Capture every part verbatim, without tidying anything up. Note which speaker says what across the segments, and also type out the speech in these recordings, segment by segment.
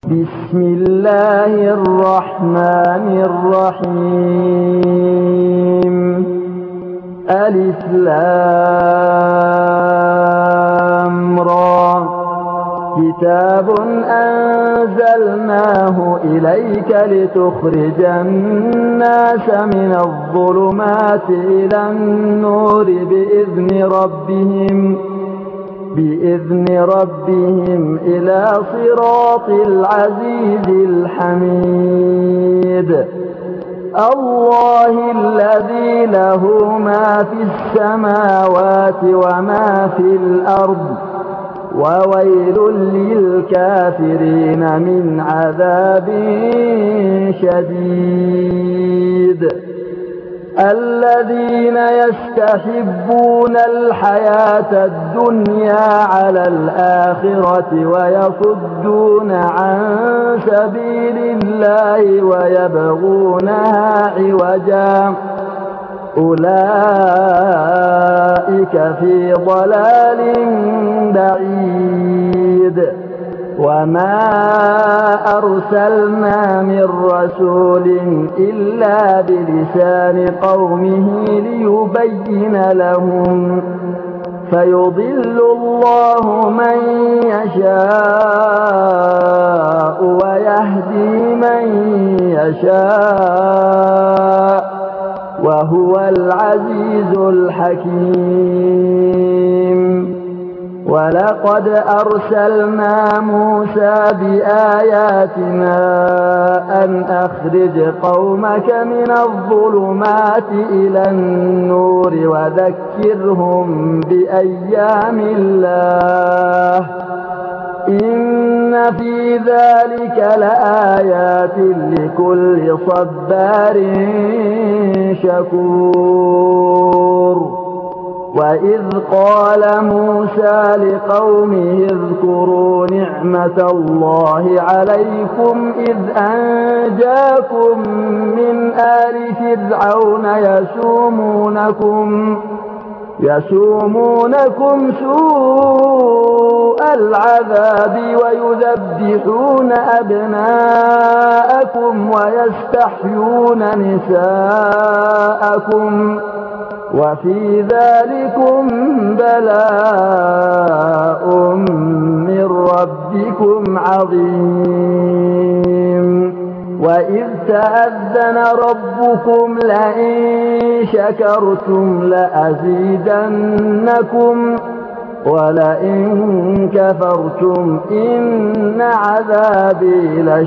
Speaker 1: بسم الله الرحمن الرحيم. ألف لام را. كتاب أنزلناه إليك لتخرج الناس من الظلمات إلى النور بإذن ربهم بإذن ربهم إلى صراط العزيز الحميد. الله الذي له ما في السماوات وما في الأرض وويل للكافرين من عذاب شديد. الذين يستحبون الحياة الدنيا على الآخرة ويصدون عن سبيل الله ويبغونها عوجا أولئك في ضلال بعيد. وما أرسلنا من رسول إلا بلسان قومه ليبين لهم فيضل الله من يشاء ويهدي من يشاء وهو العزيز الحكيم. ولقد أرسلنا موسى بآياتنا أن أخرج قومك من الظلمات إلى النور وذكرهم بأيام الله إن في ذلك لآيات لكل صبار شكور. وإذ قال موسى لقومه اذكروا نعمة الله عليكم إذ أنجاكم من آل فرعون يسومونكم يسومونكم سوء العذاب ويذبحون أبناءكم ويستحيون نساءكم وفي ذلكم بلاء من ربكم عظيم. وإذ تأذن ربكم لئن شكرتم لأزيدنكم ولئن كفرتم إن عذابي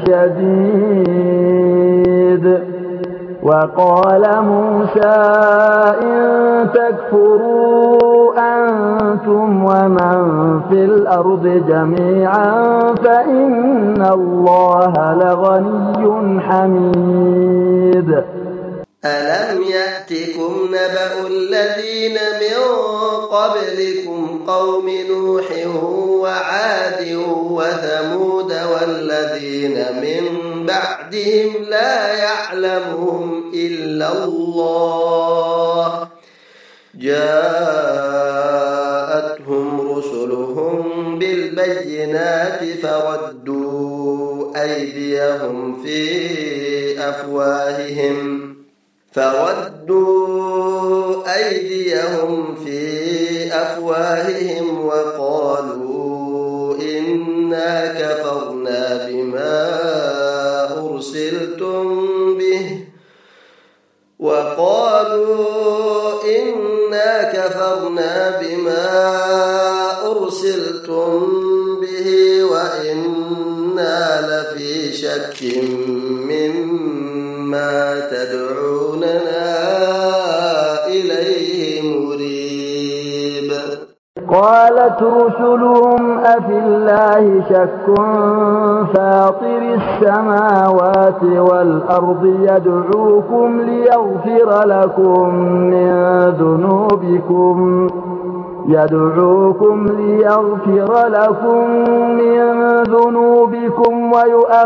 Speaker 1: لشديد. وقال موسى إن تكفروا أنتم ومن في الأرض جميعا فإن الله لغني حميد.
Speaker 2: ألم يأتكم نبأ الذين من قبلكم قوم نوح وعاد وثمود والذين من بعدهم لا يعلمهم إلا الله جاءتهم رسلهم بالبينات فردوا أيديهم في أفواههم فردوا أيديهم في أفواههم وقالوا إنا كفرنا بما أرسلتم به وقالوا إنا كفرنا بما أرسلتم به وإنا لفي شك مما تدعوننا إليه مريب.
Speaker 1: قالت رسلهم أفي الله شك فاطر السماوات والأرض يدعوكم ليغفر لكم من ذنوبكم يدعوكم ليغفر لكم من ذنوبكم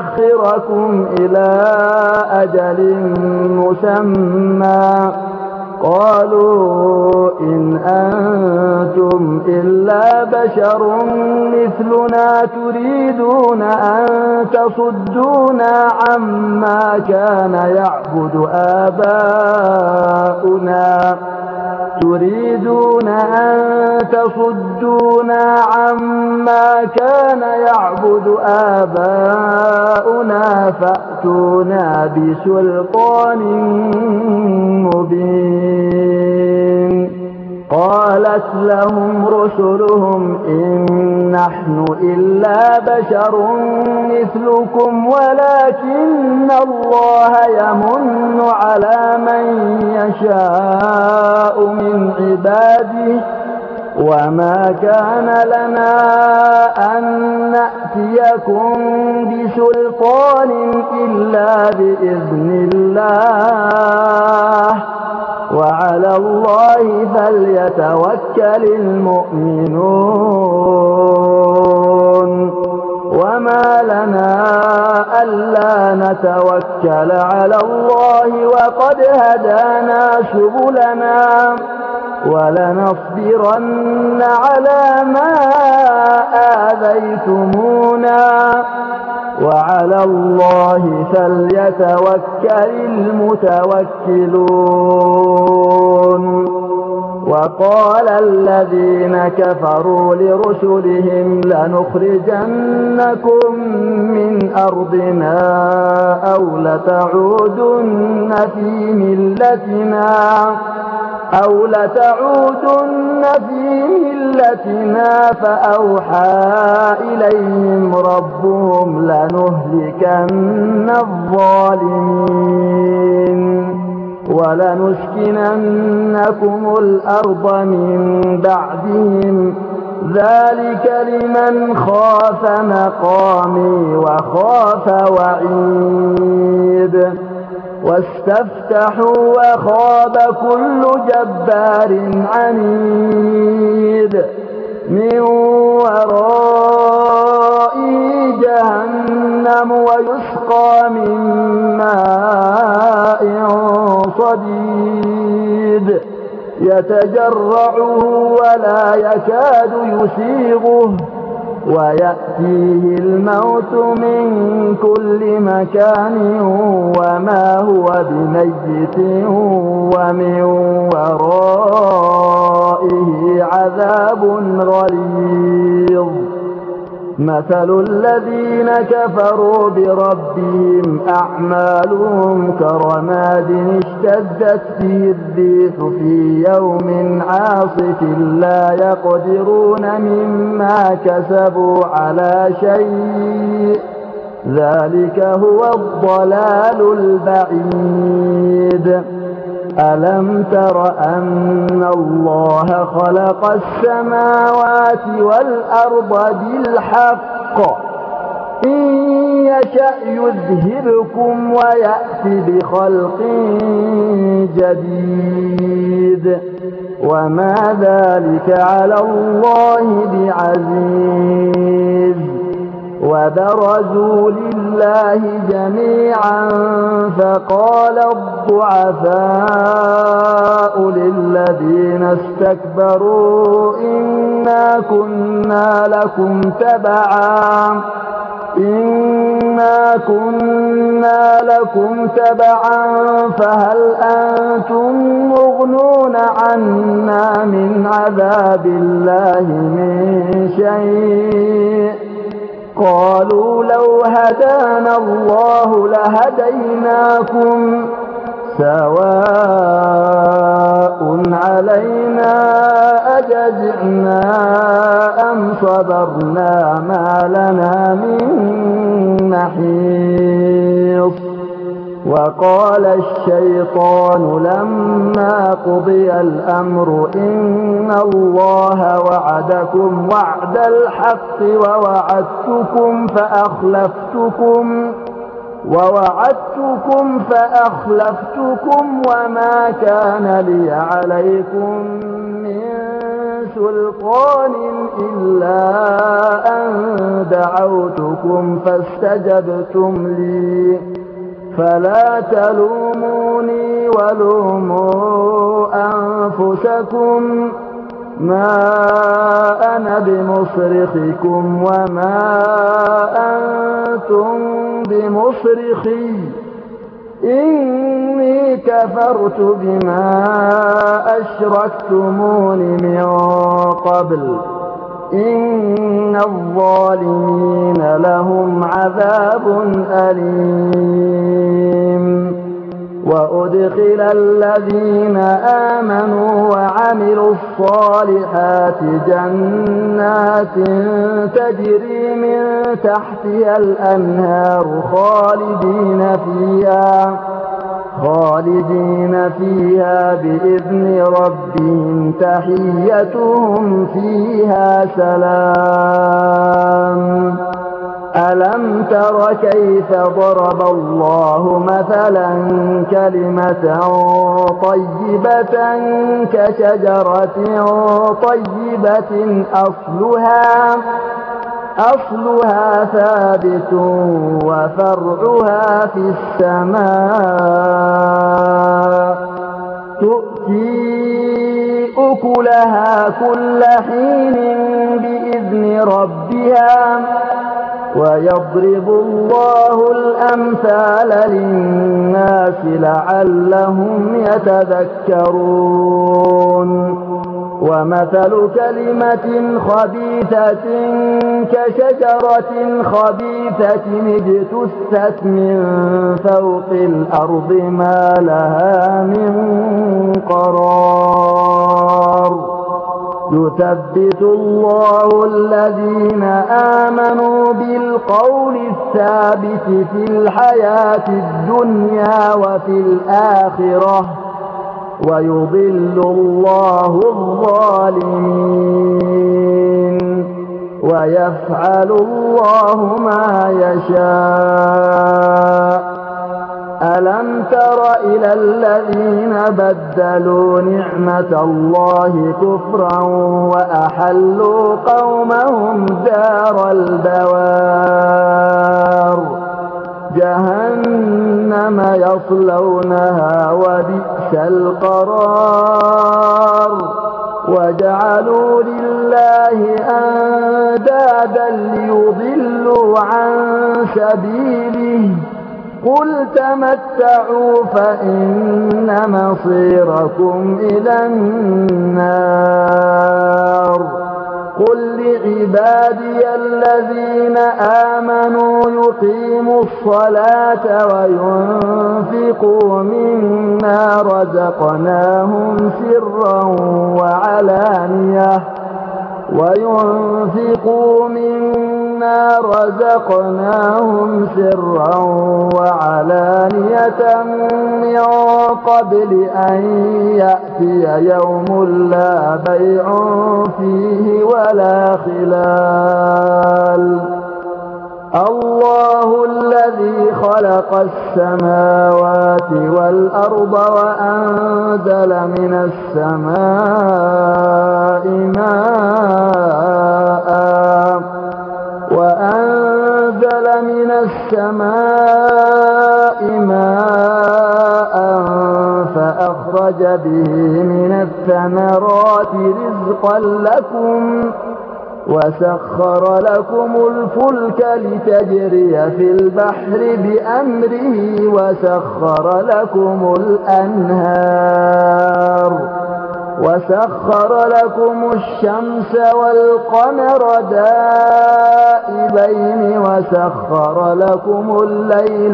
Speaker 1: ويؤخركم إلى أجل مسمى قالوا إن أنتم إلا بشر مثلنا تريدون أن تصدونا عما كان يعبد آباؤنا تريدون أن تصدونا عما كان يعبد آباؤنا فأتونا بسلطان مبين. قالت لهم رسلهم إن نحن إلا بشر مثلكم ولكن الله يمن على من يشاء من عباده وما كان لنا أن نأتيكم بسلطان إلا بإذن الله وعلى الله فليتوكل المؤمنون. وما لنا ألا نتوكل على الله وقد هدانا سبلنا ولنصبرن على ما آذيتمونا وعلى الله فليتوكل المتوكلون. وقال الذين كفروا لرسلهم لنخرجنكم من أرضنا أو لتعودن في ملتنا أو لتعودن في ملتنا فأوحى إليهم ربهم لنهلكن الظالمين ولنسكننكم الأرض من بعدهم ذلك لمن خاف مقامي وخاف وعيد. واستفتحوا وخاب كل جبار عنيد من ورائه جهنم ويسقى من ماء صديد يتجرعه ولا يكاد يسيغه ويأتيه الموت من كل مكان وما هو بميت ومن ورائه عذاب غليظ. مثل الذين كفروا بربهم أعمالهم كرماد اشتدت به الريح في يوم عاصف لا يقدرون مما كسبوا على شيء ذلك هو الضلال البعيد. ألم تر أن الله خلق السماوات والأرض بالحق إن يشأ يذهبكم ويأتي بخلق جديد وما ذلك على الله بعزيز. وبرزوا لله جميعا فقال الضعفاء للذين استكبروا إنا كنا لكم تبعا إنا كنا لكم تبعا فهل أنتم مغنون عنا من عذاب الله من شيء قالوا لو هدانا الله لهديناكم سواء علينا أجزعنا أم صبرنا ما لنا من محيص. وقال الشيطان لما قضي الأمر إن الله وعدكم وعد الحق ووعدتكم فأخلفتكم ووعدتكم فأخلفتكم وما كان لي عليكم من سلطان إلا أن دعوتكم فاستجبتم لي فلا تلوموني ولوموا أنفسكم ما أنا بمصرخكم وما أنتم بمصرخي إني كفرت بما أشركتمون من قبل إن الظالمين لهم عذاب أليم. وأدخل الذين آمنوا وعملوا الصالحات جنات تجري من تحتها الأنهار خالدين فيها خالدين فيها بإذن ربهم تحيتهم فيها سلام. ألم تر كيف ضرب الله مثلا كلمة طيبة كشجرة طيبة أصلها أصلها ثابت وفرعها في السماء تؤتي أكلها كل حين بإذن ربها ويضرب الله الأمثال للناس لعلهم يتذكرون. ومثل كلمة خبيثة كشجرة خبيثة اجتثت من فوق الأرض ما لها من قرار. يثبت الله الذين آمنوا بالقول الثابت في الحياة الدنيا وفي الآخرة ويضل الله الظالمين ويفعل الله ما يشاء. ألم تر إلى الذين بدلوا نعمة الله كفرا وأحلوا قومهم دار البوار جهنم يصلونها وبئس القرار. وجعلوا لله أندادا ليضلوا عن سبيله قل تمتعوا فإن مصيركم إلى النار. قل لعبادي الذين آمنوا يقيموا الصلاة وينفقوا مما رزقناهم سرا وعلانية وينفقوا مما رزقناهم سرا وعلانية من قبل أن يأتي يوم لا بيع فيه ولا خلال. الله الذي خلق السماوات والأرض وأنزل من السماء ماء وأنزل من السماء ماء فأخرج به من الثمرات رزقا لكم وسخر لكم الفلك لتجري في البحر بأمره وسخر لكم الأنهار وسخر لكم الشمس والقمر دائبين وسخر لكم الليل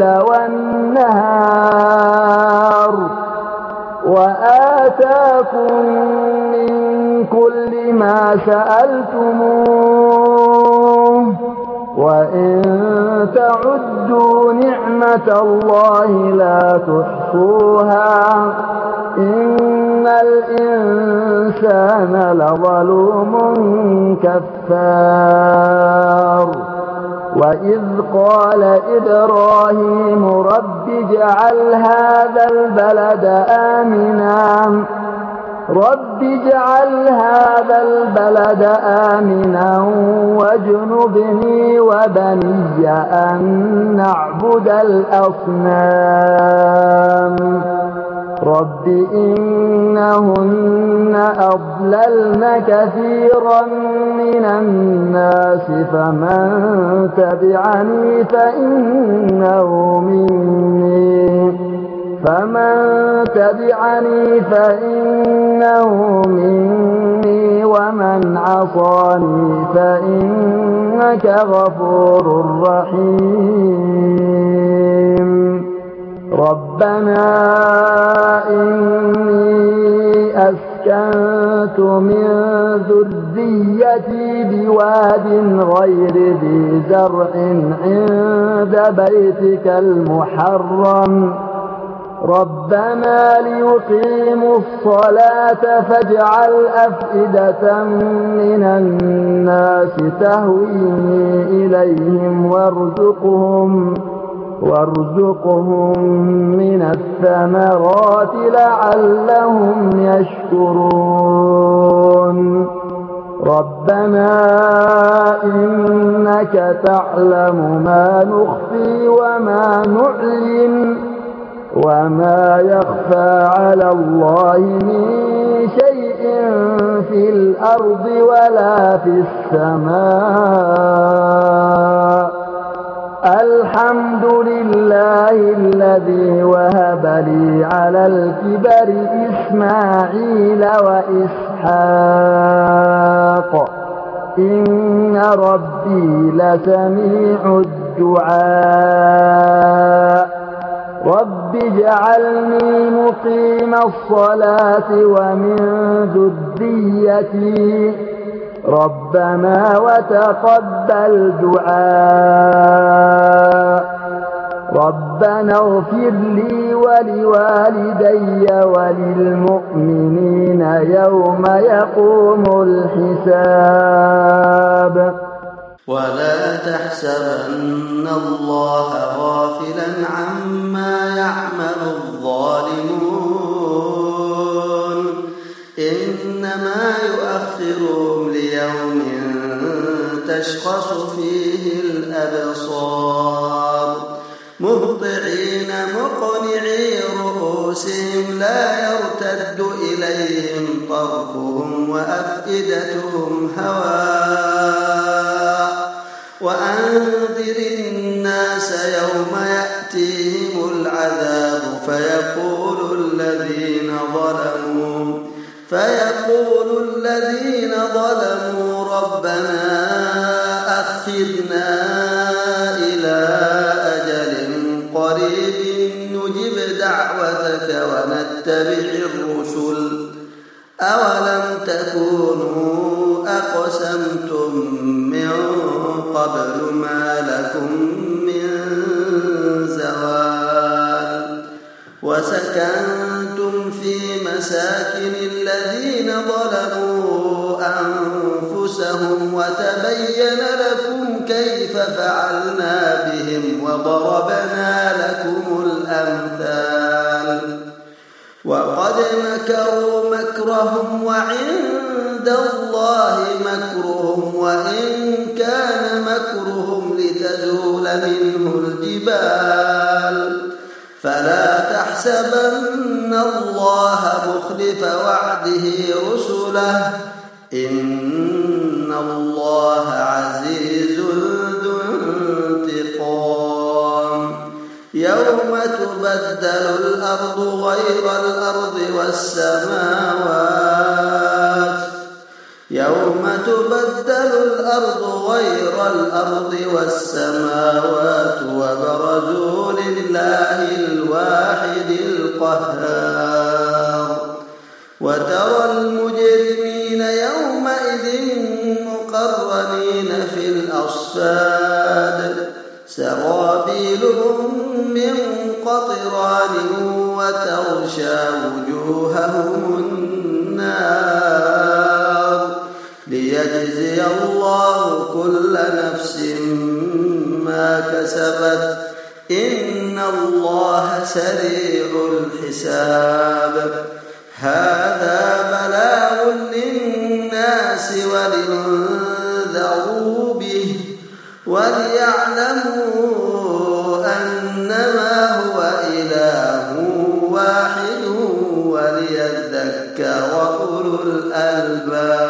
Speaker 1: والنهار وآتاكم من كل ما سألتموه وإن تعدوا نعمة الله لا تحصوها إن الإنسان لظلوم كفار. وإذ قال إبراهيم رب اجعل هذا البلد آمنا رب اجعل هذا البلد آمنا واجنبني وبني أن نعبد الأصنام رب إنهن أضللن كثيرا من الناس فمن تبعني فإنه مني فمن تبعني فإنه مني ومن عصاني فإنك غفور رحيم ربنا إني أسكنت من ذريتي بواد غير ذي زرع عند بيتك المحرم ربنا ليقيموا الصلاة فاجعل أفئدة من الناس تهوي إليهم وارزقهم وارزقهم من الثمرات لعلهم يشكرون ربنا إنك تعلم ما نخفي وما نعلن وما يخفى على الله من شيء في الأرض ولا في السماء الحمد لله الذي وهب لي على الكبر إسماعيل وإسحاق إن ربي لسميع الدعاء رب اجعلني مقيم الصلاة ومن ذريتي ربنا وتقبل دعاء ربنا اغفر لي ولوالدي وللمؤمنين يوم يقوم الحساب
Speaker 2: ولا تحسبن الله غافلا عما يعمل الظالمون إنما يؤخرهم ليوم تشخص فيه الأبصار مهطعين مقنعي رؤوسهم لا يرتد إليهم طرفهم وأفئدتهم هواء وأنذر الناس يوم يأتيهم العذاب فيقول الذين ظلموا فيقول الذين ظلموا ربنا أخرنا إلى أجل قريب نجب دعوتك ونتبع الرسل أولم تكونوا أقسمتم من قبل ما لكم من زوال وسكنتم في مساكن الذين ظلموا أنفسهم وتبين لكم كيف فعلنا بهم وضربنا لكم الأمثال وقد مكروا مكرهم وعند الله مكرهم وإن كان مكرهم لتزول منه الجبال فلا تحسبن الله مخلف وعده رسله إن الله عزيز ذو انتقام يوم تبدل الأرض غير الأرض والسماوات يوم تبدل الأرض غير الأرض والسماوات وبرزوا لله الواحد القهار وترى المجرمين يومئذ مقرنين في الأصفاد سرابيلهم من قطران وتغشى وجوههم النار ليجزي الله كل نفس ما كسبت إن الله سريع الحساب هذا بلاغ للناس ولينذروا به وليعلموا أنما هو إله واحد وليذكر أولو الألباب.